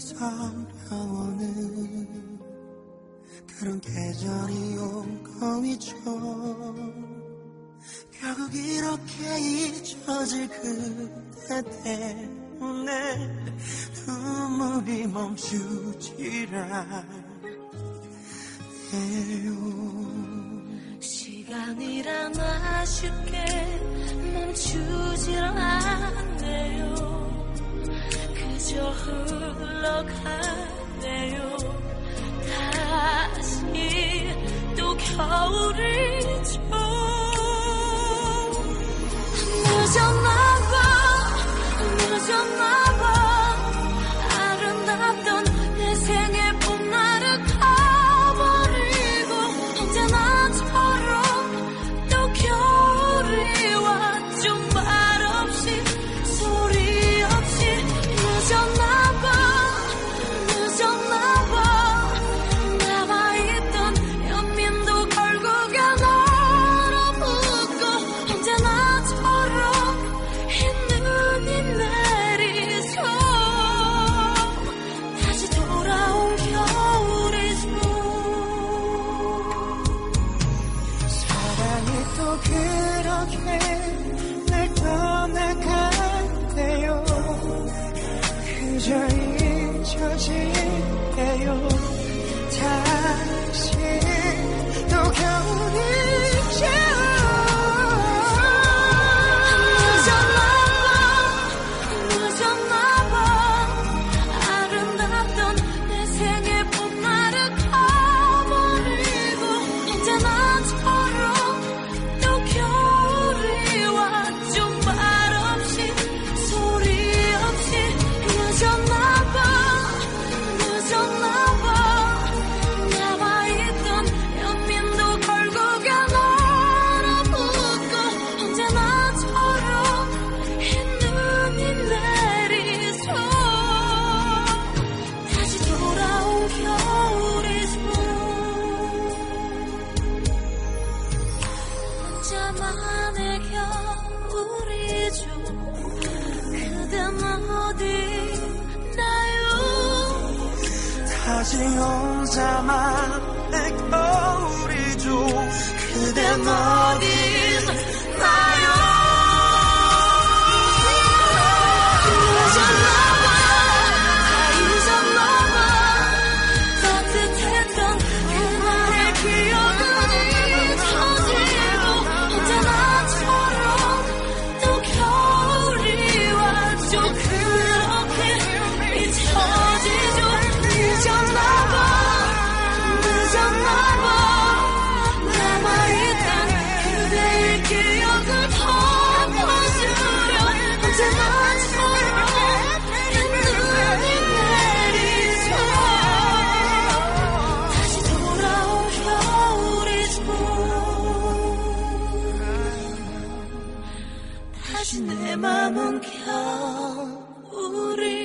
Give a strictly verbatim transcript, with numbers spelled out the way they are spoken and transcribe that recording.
서려오는 그런 계절이 온 거위죠. 결국 이렇게 잊혀질 그대 때문에 눈물이 멈추질 않네요. 시간이란 아쉽게 멈추질 않네요. 그저 흘러가네요. 다시 또 겨울이죠. 늦었나봐 늦었나봐 아름답던 내 생의 봄날을 가버리고 이제 나처럼 또 겨울이 왔죠. 말없이 소리 없이 늦었나봐 늦었나봐 남아있던 연민도 결국엔 얼어붙고 이제 나처럼 흰 눈이 내리죠. 다시 돌아온 겨울이죠. 사랑이 또 그렇게 날 떠나간대요. 그저 잊혀지네요. 다시 또 겨울이죠. 늦었나봐 늦었나봐 아름답던 내 생의 봄날을 가버리고 이제 나처럼 또 겨울이 왔죠. 말없이 소리 없이 늦었나봐 늦었나봐 남아있던 연민도 결국엔 얼어붙고 이제 나처럼 흰 눈이 내리죠. 다시 돌아온 겨울이죠. 혼자만의 겨울이죠. 그댄 어디 있나요? 다시 혼자만의 겨울이죠. 그댄 어디 있나요? 잊었나봐 다 잊었나봐 따뜻했던 그날의 기억은 잊혀지고 이제 나처럼 또 겨울이 왔죠. 그렇게 잊혀지죠. 늦었나봐 늦었나봐 남아있던 그대의 기억을 덮어주려 언제 나처럼 흰 눈이 내리죠. 다시 돌아온 겨울이죠. 다시 내 맘은 겨울이